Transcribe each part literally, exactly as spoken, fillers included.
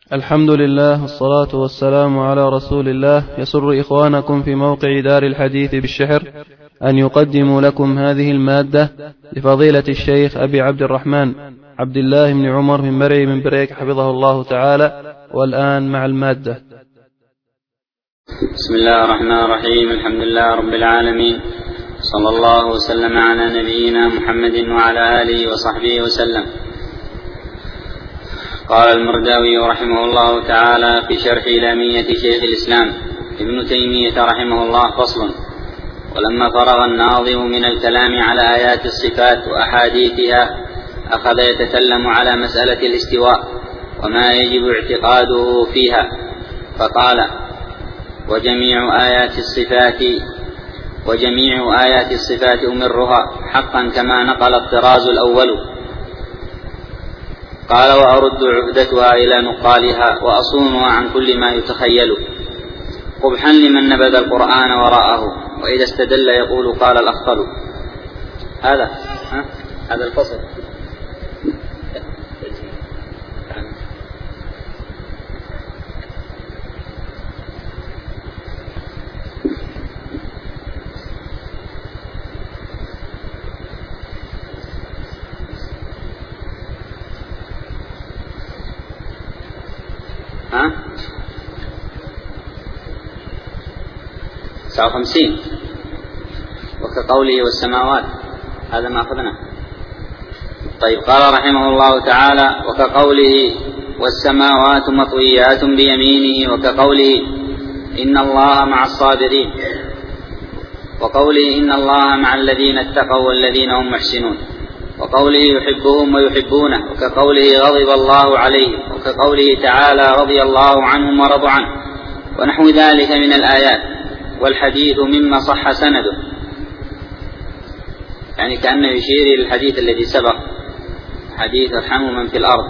الحمد لله والصلاة والسلام على رسول الله. يسر إخوانكم في موقع دار الحديث بالشحر أن يقدموا لكم هذه المادة لفضيلة الشيخ أبي عبد الرحمن عبد الله بن عمر من مرعي من بريك حفظه الله تعالى. والآن مع المادة. بسم الله الرحمن الرحيم. الحمد لله رب العالمين، صلى الله وسلم على نبينا محمد وعلى آله وصحبه وسلم. قال المرداوي رحمه الله تعالى في شرح لامية شيخ الإسلام ابن تيمية رحمه الله: فصل. ولما فرغ الناظم من الكلام على آيات الصفات وأحاديثها أخذ يتكلم على مسألة الاستواء وما يجب اعتقاده فيها، فقال: وجميع آيات الصفات وجميع آيات الصفات أمرها حقا كما نقل الطراز الأول. قال: وأرد عهدتها إلى نقالها وأصونها عن كل ما يتخيل، قبحا لمن نبذ القرآن وراءه وإذا استدل يقول قال الأخطل. هذا ها؟ هذا الفصل. ها؟ تسعة وخمسين. وكقوله والسماوات، هذا ما أخذنا. طيب، قال رحمه الله تعالى: وكقوله والسماوات مطويات بيمينه، وكقوله إن الله مع الصابرين، وقوله إن الله مع الذين اتقوا والذين هم محسنون، وقوله يحبهم ويحبونه، وكقوله غضب الله عليهم، وكقوله تعالى رضي الله عنهم ورضوا عنه، ونحو ذلك من الآيات. والحديث مما صح سنده، يعني كأنه يشير إلى الحديث الذي سبق، حديث ارحموا من في الأرض.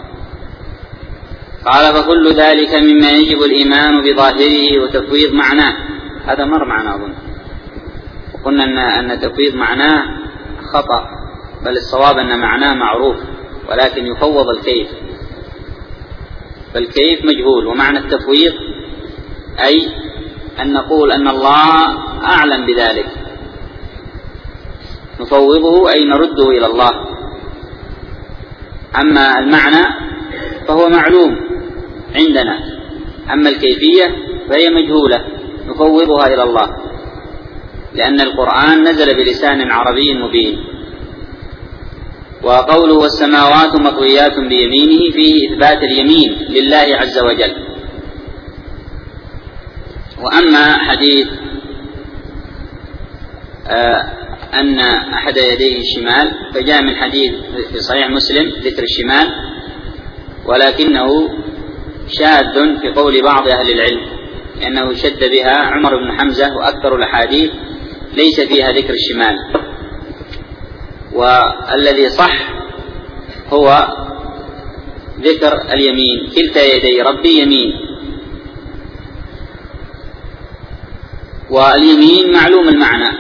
قال: فكل ذلك مما يجب الإيمان بظاهره وتفويض معناه. هذا مر معنا أظن، وقلنا أن, أن تفويض معناه خطأ، بل الصواب أن معناه معروف ولكن يفوض الكيف، فالكيف مجهول. ومعنى التفويض أي أن نقول أن الله أعلم بذلك، نفوضه أي نرده إلى الله. أما المعنى فهو معلوم عندنا، أما الكيفية فهي مجهولة نفوضها إلى الله، لأن القرآن نزل بلسان عربي مبين. وقوله والسماوات مطويات بيمينه فيه إثبات اليمين لله عز وجل. وأما حديث آه أن أحد يديه الشمال فجاء من حديث في صحيح مسلم ذكر الشمال، ولكنه شاذ في قول بعض أهل العلم، لأنه شد بها عمر بن حمزة، وأكثر الأحاديث ليس فيها ذكر الشمال. والذي صح هو ذكر اليمين، كلتا يدي ربي يمين. واليمين معلوم المعنى،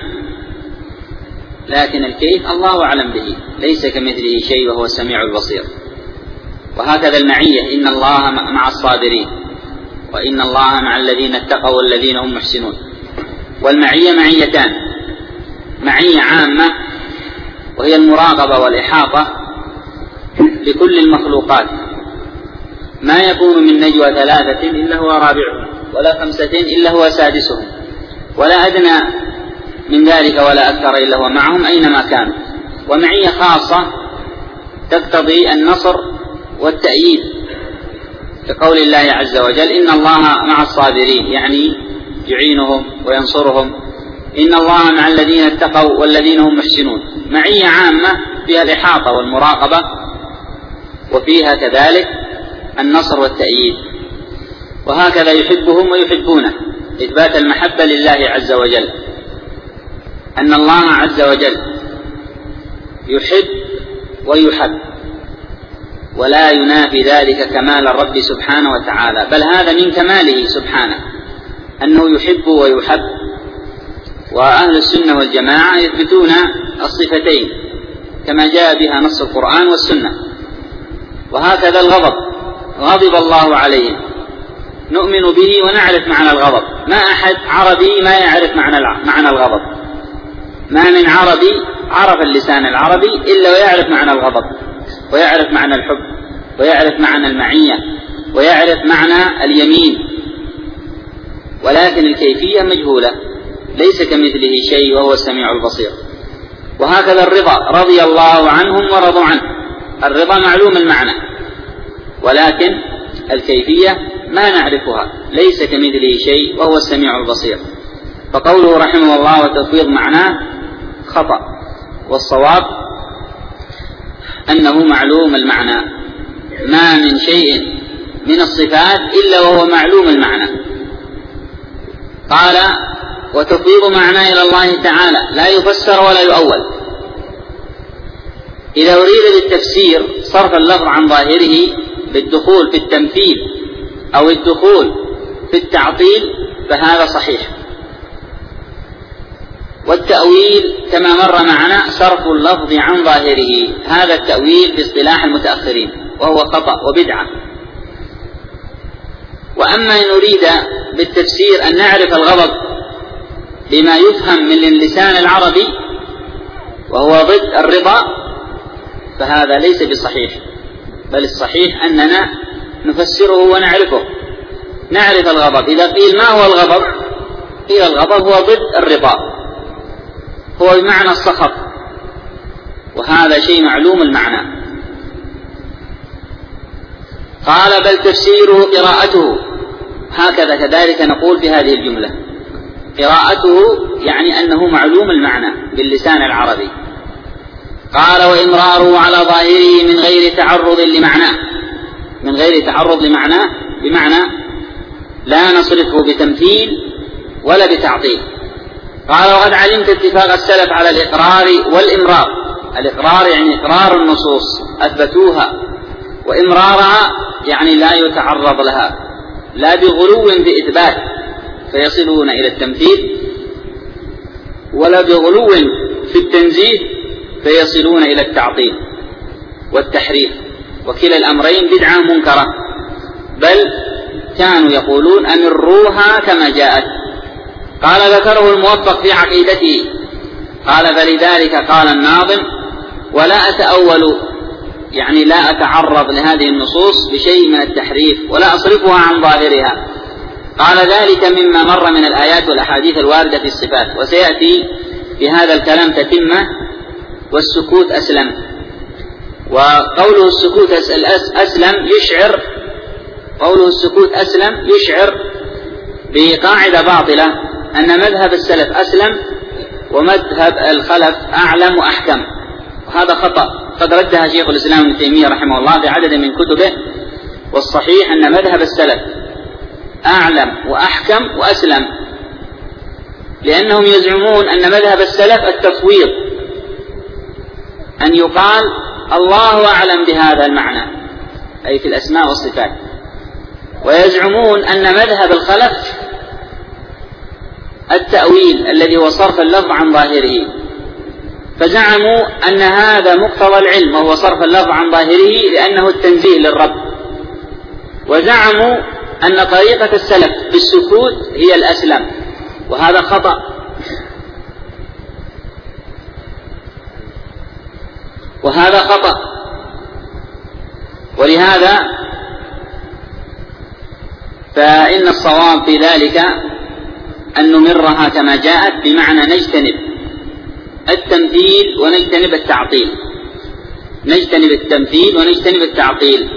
لكن الكيف الله أعلم به، ليس كمثله شيء وهو السميع البصير. وهكذا المعية: إن الله مع الصابرين، وإن الله مع الذين اتقوا والذين هم محسنون. والمعية معيتان: معية عامة وهي المراقبة والإحاطة بكل المخلوقات، ما يكون من نجوى ثلاثة إلا هو رابعهم، ولا خمسة إلا هو سادسهم، ولا أدنى من ذلك ولا أكثر إلا هو معهم أينما كانوا. ومعية خاصة تقتضي النصر والتأييد، كقول الله عز وجل: إن الله مع الصابرين، يعني يعينهم وينصرهم. إن الله مع الذين اتقوا والذين هم محسنون. معية عامة فيها الإحاطة والمراقبة، وفيها كذلك النصر والتأييد. وهكذا يحبهم ويحبونه، إثبات المحبة لله عز وجل، أن الله عز وجل يحب ويحب، ولا ينافي ذلك كمال الرب سبحانه وتعالى، بل هذا من كماله سبحانه أنه يحب ويحب. وأهل السنة والجماعة يثبتون الصفتين كما جاء بها نص القرآن والسنة. وهكذا الغضب غضب الله عليهم نؤمن به ونعرف معنى الغضب. ما أحد عربي ما يعرف معنى معنى الغضب، ما من عربي عرف اللسان العربي إلا ويعرف معنى الغضب، ويعرف معنى الحب، ويعرف معنى المعية، ويعرف معنى اليمين، ولكن الكيفية مجهولة، ليس كمثله شيء وهو السميع البصير. وهكذا الرضا، رضي الله عنهم ورضوا عنه، الرضا معلوم المعنى، ولكن الكيفية ما نعرفها، ليس كمثله شيء وهو السميع البصير. فقوله رحمه الله وتفويض معناه خطأ، والصواب أنه معلوم المعنى. ما من شيء من الصفات إلا وهو معلوم المعنى. قال وتفويض معناه إلى الله تعالى لا يفسر ولا يؤول. إذا أريد بالتفسير صرف اللفظ عن ظاهره بالدخول في التمثيل أو الدخول في التعطيل فهذا صحيح. والتأويل كما مر معنا صرف اللفظ عن ظاهره، هذا التأويل باصطلاح المتأخرين وهو خطأ وبدعة. وأما إن أريد بالتفسير أن نعرف الغضب بما يفهم من اللسان العربي وهو ضد الرضا فهذا ليس بصحيح، بل الصحيح أننا نفسره ونعرفه، نعرف الغضب. إذا قيل ما هو الغضب؟ قيل الغضب هو ضد الرضا، هو بمعنى السخط، وهذا شيء معلوم المعنى. قال بل تفسيره قراءته، هكذا كذلك نقول في هذه الجملة، قراءته يعني أنه معلوم المعنى باللسان العربي. قال وإمراره على ظاهره من غير تعرض لمعناه، من غير تعرض لمعناه بمعنى لا نصرفه بتمثيل ولا بتعطيل. قال وقد علمت اتفاق السلف على الإقرار والإمرار. الإقرار يعني إقرار النصوص أثبتوها، وإمرارها يعني لا يتعرض لها، لا بغلو في إثبات فيصلون إلى التمثيل، ولا بغلو في التنزيه فيصلون إلى التعطيل والتحريف، وكلا الأمرين بدعة منكرة، بل كانوا يقولون أمروها كما جاءت. قال ذكره الموفق في عقيدته، قال فلذلك قال الناظم ولا أتأول يعني لا أتعرض لهذه النصوص بشيء من التحريف ولا أصرفها عن ظاهرها. قال ذلك مما مر من الآيات والأحاديث الواردة في الصفات، وسيأتي بهذا الكلام تتمة. والسكوت أسلم، وقوله السكوت أسلم يشعر، قوله السكوت أسلم يشعر بقاعدة باطلة أن مذهب السلف أسلم ومذهب الخلف أعلم وأحكم، وهذا خطأ قد ردها شيخ الإسلام ابن تيمية رحمه الله في عدد من كتبه. والصحيح أن مذهب السلف أعلم وأحكم وأسلم، لأنهم يزعمون أن مذهب السلف التفويض، أن يقال الله أعلم بهذا المعنى أي في الأسماء والصفات. ويزعمون أن مذهب الخلف التأويل الذي هو صرف اللفظ عن ظاهره، فزعموا أن هذا مقتضى العلم وهو صرف اللفظ عن ظاهره لأنه التنزيه للرب. وزعموا أن طريقة السلف بالسكوت هي الأسلم، وهذا خطأ. وهذا خطأ ولهذا فإن الصواب في ذلك أن نمرها كما جاءت، بمعنى نجتنب التمثيل ونجتنب التعطيل، نجتنب التمثيل ونجتنب التعطيل.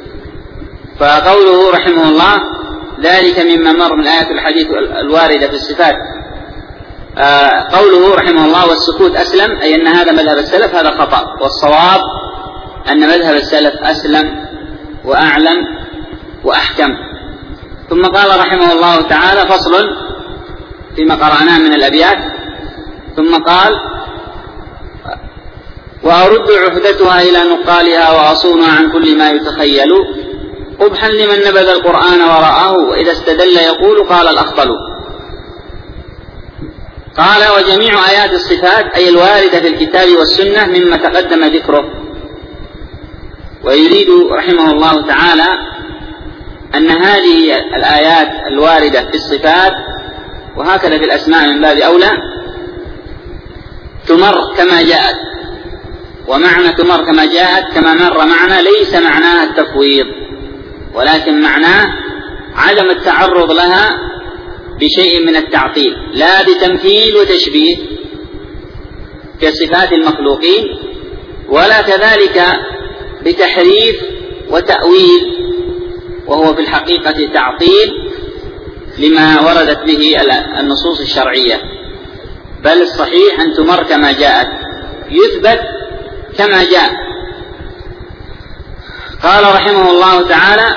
فقوله رحمه الله ذلك مما مر من آيات الحديث الواردة في الصفات، آه قوله رحمه الله والسكوت أسلم أي أن هذا مذهب السلف، هذا خطأ. والصواب أن مذهب السلف أسلم وأعلم وأحكم. ثم قال رحمه الله تعالى فصل فيما قرأناه من الأبيات، ثم قال وأرد عهدتها إلى نقالها وأصونها عن كل ما يتخيل، قبحا لمن نبذ القرآن ورآه وإذا استدل يقول قال الأخطل. قال وجميع آيات الصفات أي الواردة في الكتاب والسنة مما تقدم ذكره. ويريد رحمه الله تعالى أن هذه الآيات الواردة في الصفات وهكذا في الأسماء من باب أولى تمر كما جاءت، ومعنى تمر كما جاءت كما مر معنا ليس معناه التفويض، ولكن معناه عدم التعرض لها بشيء من التعطيل، لا بتمثيل وتشبيه كصفات المخلوقين، ولا كذلك بتحريف وتأويل وهو في الحقيقة تعطيل لما وردت به النصوص الشرعية، بل الصحيح أن تمر كما جاءت، يثبت كما جاء. قال رحمه الله تعالى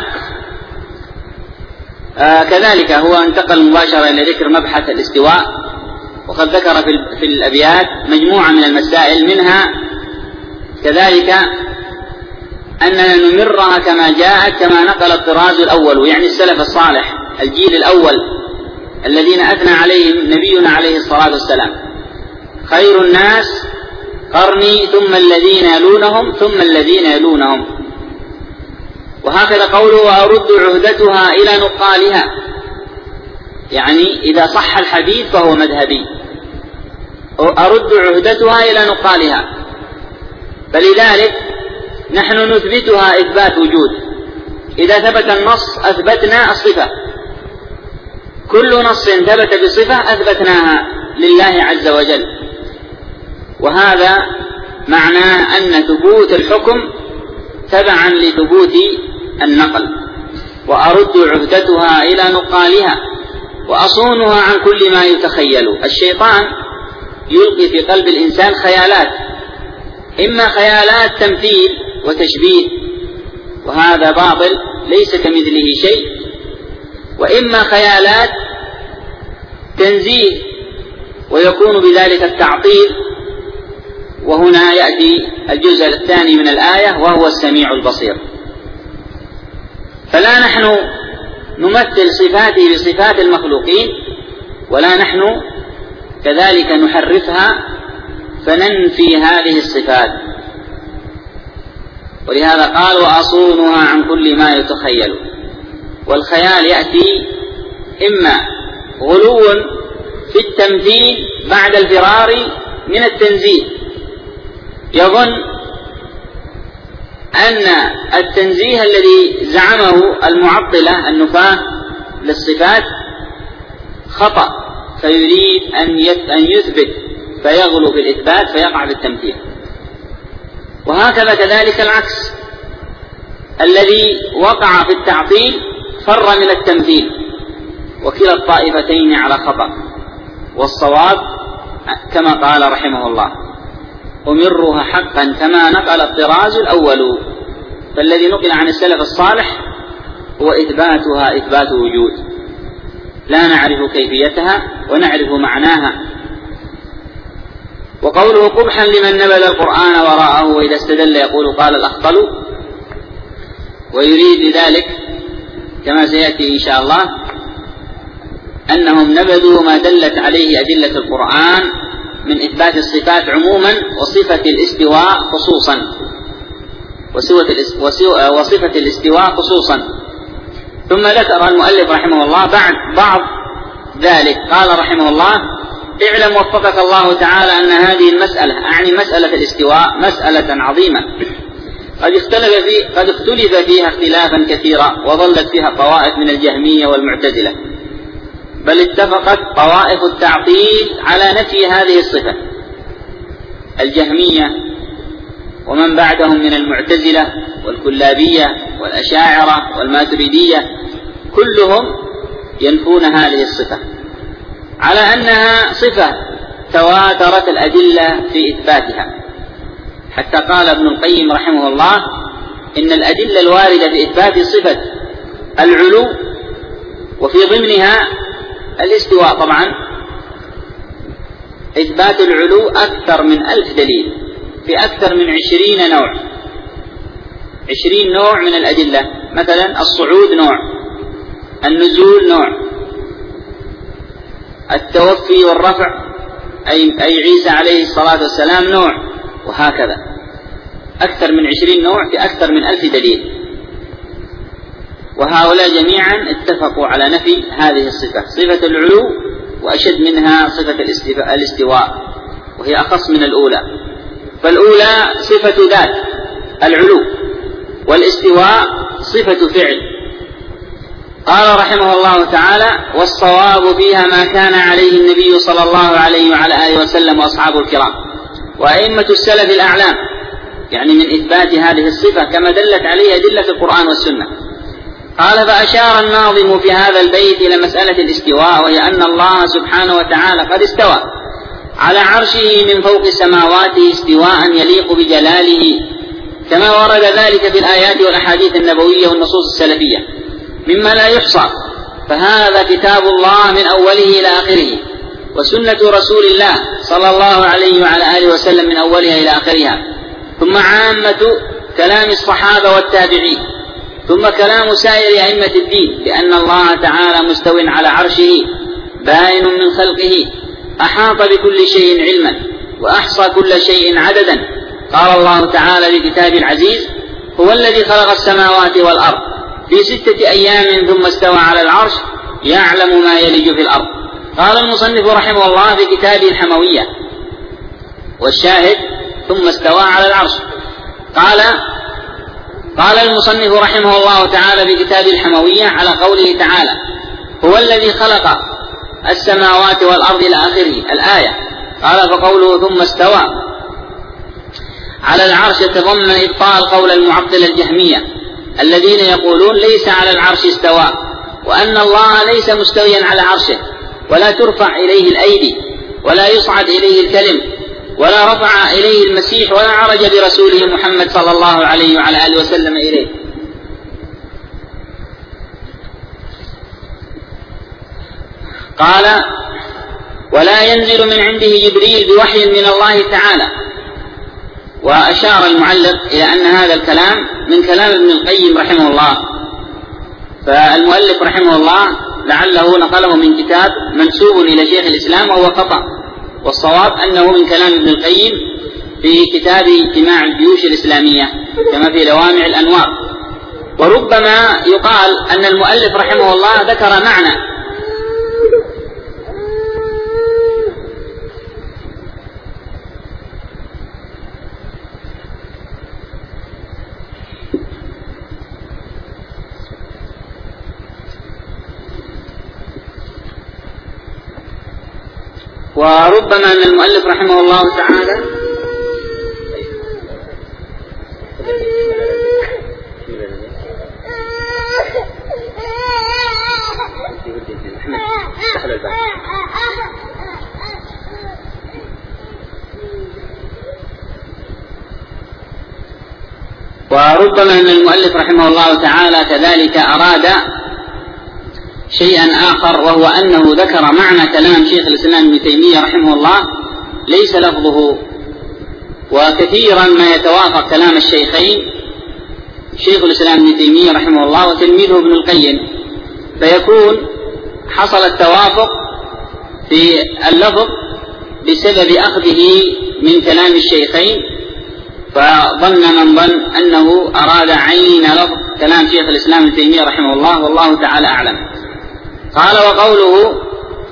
آه كذلك هو انتقل مباشرة إلى ذكر مبحث الاستواء، وقد ذكر في, في الأبيات مجموعة من المسائل، منها كذلك أننا نمرها كما جاءت كما نقل الطراز الأول، يعني السلف الصالح الجيل الأول الذين أثنى عليهم نبينا عليه الصلاة والسلام: خير الناس قرني ثم الذين يلونهم ثم الذين يلونهم. وهكذا قوله: وأرد عهدتها إلى نقالها، يعني إذا صح الحديث فهو مذهبي، أرد عهدتها إلى نقالها. فلذلك نحن نثبتها إثبات وجود، إذا ثبت النص أثبتنا الصفة، كل نص ثبت بصفة أثبتناها لله عز وجل، وهذا معناه أن ثبوت الحكم تبعا لثبوت النقل. وأرد عهدتها إلى نقالها وأصونها عن كل ما يتخيل. الشيطان يلقي في قلب الإنسان خيالات، إما خيالات تمثيل وتشبيه وهذا باطل ليس كمثله شيء، وإما خيالات تنزيه ويكون بذلك التعطيل، وهنا يأتي الجزء الثاني من الآية وهو السميع البصير. فلا نحن نمثل صفاته بصفات المخلوقين، ولا نحن كذلك نحرفها فننفي هذه الصفات، ولهذا قال: وأصونها عن كل ما يتخيل. والخيال يأتي إما غلو في التمثيل بعد الفرار من التنزيه، يظن أن التنزيه الذي زعمه المعطلة النفاة للصفات خطأ، فيريد أن يثبت فيغلو في الإثبات فيقع في التمثيل. وهكذا كذلك العكس، الذي وقع في التعطيل فر من التمثيل، وكلا الطائفتين على خطأ، والصواب كما قال رحمه الله: أمرها حقا كما نقل الطراز الأول. فالذي نقل عن السلف الصالح هو إثباتها إثبات وجود، لا نعرف كيفيتها ونعرف معناها. وقوله: قبحا لمن نبذ القرآن وراءه وإذا استدل يقول قال الأخطل، ويريد بذلك كما سيأتي إن شاء الله أنهم نبذوا ما دلت عليه أدلة القرآن من إثبات الصفات عموما وصفة الاستواء خصوصا وصفة الاستواء خصوصا. ثم ذكر المؤلف رحمه الله بعد بعض ذلك قال رحمه الله: اعلم وفقك الله تعالى أن هذه المسألة، أعني مسألة الاستواء، مسألة عظيمة قد اختلف, في قد اختلف فيها اختلافا كثيرا، وظلت فيها طوائف من الجهمية والمعتزلة، بل اتفقت طوائف التعطيل على نفي هذه الصفة. الجهمية ومن بعدهم من المعتزلة والكلابية والأشاعرة والماتريدية كلهم ينفون هذه الصفة على أنها صفة تواترت الأدلة في إثباتها، حتى قال ابن القيم رحمه الله: إن الأدلة الواردة في إثبات صفة العلو وفي ضمنها الاستواء، طبعا إثبات العلو أكثر من ألف دليل في أكثر من عشرين نوع، عشرين نوع من الأدلة. مثلا الصعود نوع، النزول نوع، التوفي والرفع أي, أي عيسى عليه الصلاة والسلام نوع، وهكذا أكثر من عشرين نوع في أكثر من ألف دليل. وهؤلاء جميعا اتفقوا على نفي هذه الصفة، صفة العلو، وأشد منها صفة الاستواء وهي أخص من الأولى. فالأولى صفة ذات العلو، والاستواء صفة فعل. قال رحمه الله تعالى: والصواب فيها ما كان عليه النبي صلى الله عليه وعلى آله وسلم وأصحابه الكرام وأئمة السلف الأعلام، يعني من إثبات هذه الصفة كما دلت عليه أدلة القرآن والسنة. قال: فأشار الناظم في هذا البيت إلى مسألة الاستواء، وهي أن الله سبحانه وتعالى قد استوى على عرشه من فوق سماواته استواء يليق بجلاله، كما ورد ذلك في الآيات والأحاديث النبوية والنصوص السلفية مما لا يحصى. فهذا كتاب الله من أوله إلى آخره، وسنة رسول الله صلى الله عليه وعلى آله وسلم من أولها إلى آخرها، ثم عامة كلام الصحابة والتابعين، ثم كلام سائر أئمة الدين، لأن الله تعالى مستو على عرشه باين من خلقه، أحاط بكل شيء علما وأحصى كل شيء عددا. قال الله تعالى في كتاب العزيز: هو الذي خلق السماوات والأرض في ستة أيام ثم استوى على العرش يعلم ما يلج في الأرض. قال المصنف رحمه الله في كتابه الحموية، والشاهد ثم استوى على العرش. قال قال المصنف رحمه الله تعالى في كتاب الحموية على قوله تعالى: هو الذي خلق السماوات والأرض إلى آخره الآية. قال: فقوله ثم استوى على العرش يتضمن إبطال قول المعطلة الجهمية الذين يقولون ليس على العرش استوى، وأن الله ليس مستويا على عرشه، ولا ترفع إليه الأيدي، ولا يصعد إليه الكلم، ولا رفع إليه المسيح، ولا عرج برسوله محمد صلى الله عليه وعلى آله وسلم إليه. قال: ولا ينزل من عنده جبريل بوحي من الله تعالى. وأشار المعلق إلى أن هذا الكلام من كلام ابن القيم رحمه الله، فالمؤلف رحمه الله لعله نقله من كتاب منسوب إلى شيخ الإسلام وهو خطأ، والصواب أنه من كلام ابن القيم في كتاب اجتماع الجيوش الإسلامية كما في لوامع الأنوار. وربما يقال أن المؤلف رحمه الله ذكر معنى وربما أن المؤلف رحمه الله تعالى وربما أن المؤلف رحمه الله تعالى كذلك أراد شيئا آخر، وهو أنه ذكر معنى كلام شيخ الإسلام ابن تيمية رحمه الله ليس لفظه. وكثيرا ما يتوافق كلام الشيخين شيخ الإسلام ابن تيمية رحمه الله وتلميذه ابن القيم، فيكون حصل التوافق في اللفظ بسبب أخذه من كلام الشيخين، فظن من ظن أنه أراد عين لفظ كلام شيخ الإسلام ابن تيمية رحمه الله، والله تعالى أعلم. قال: وقوله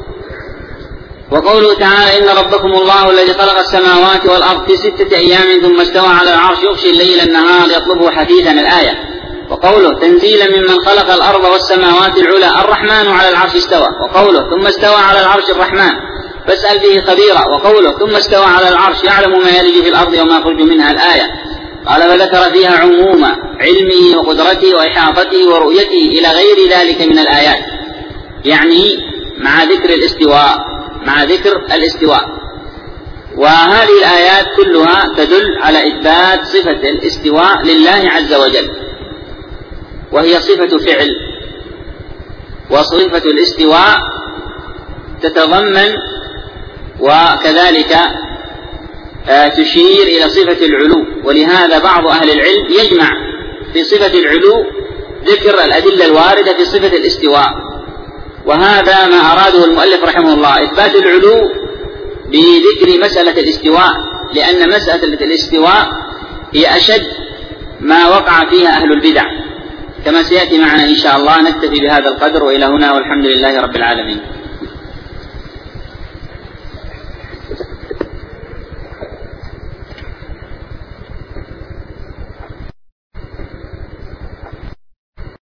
وقوله تعالى: إن ربكم الله الذي خلق السماوات والأرض في ستة أيام ثم استوى على العرش يغشي الليل النهار يطلبه حثيثا الآية. وقوله: تنزيلا ممن خلق الأرض والسماوات العلى الرحمن على العرش استوى. وقوله: ثم استوى على العرش الرحمن فاسأل به خبيرا. وقوله: ثم استوى على العرش يعلم ما يلج في الأرض وما يخرج منها الآية. قال: فذكر فيها عموم علمه وقدرته وإحاطته ورؤيته إلى غير ذلك من الآيات، يعني مع ذكر الاستواء مع ذكر الاستواء وهذه الآيات كلها تدل على إثبات صفة الاستواء لله عز وجل، وهي صفة فعل. وصفة الاستواء تتضمن وكذلك تشير إلى صفة العلو، ولهذا بعض أهل العلم يجمع في صفة العلو ذكر الأدلة الواردة في صفة الاستواء، وهذا ما أراده المؤلف رحمه الله، إثبات العلو بذكر مسألة الاستواء، لأن مسألة الاستواء هي أشد ما وقع فيها أهل البدع، كما سيأتي معنا إن شاء الله. نكتفي بهذا القدر، وإلى هنا والحمد لله رب العالمين.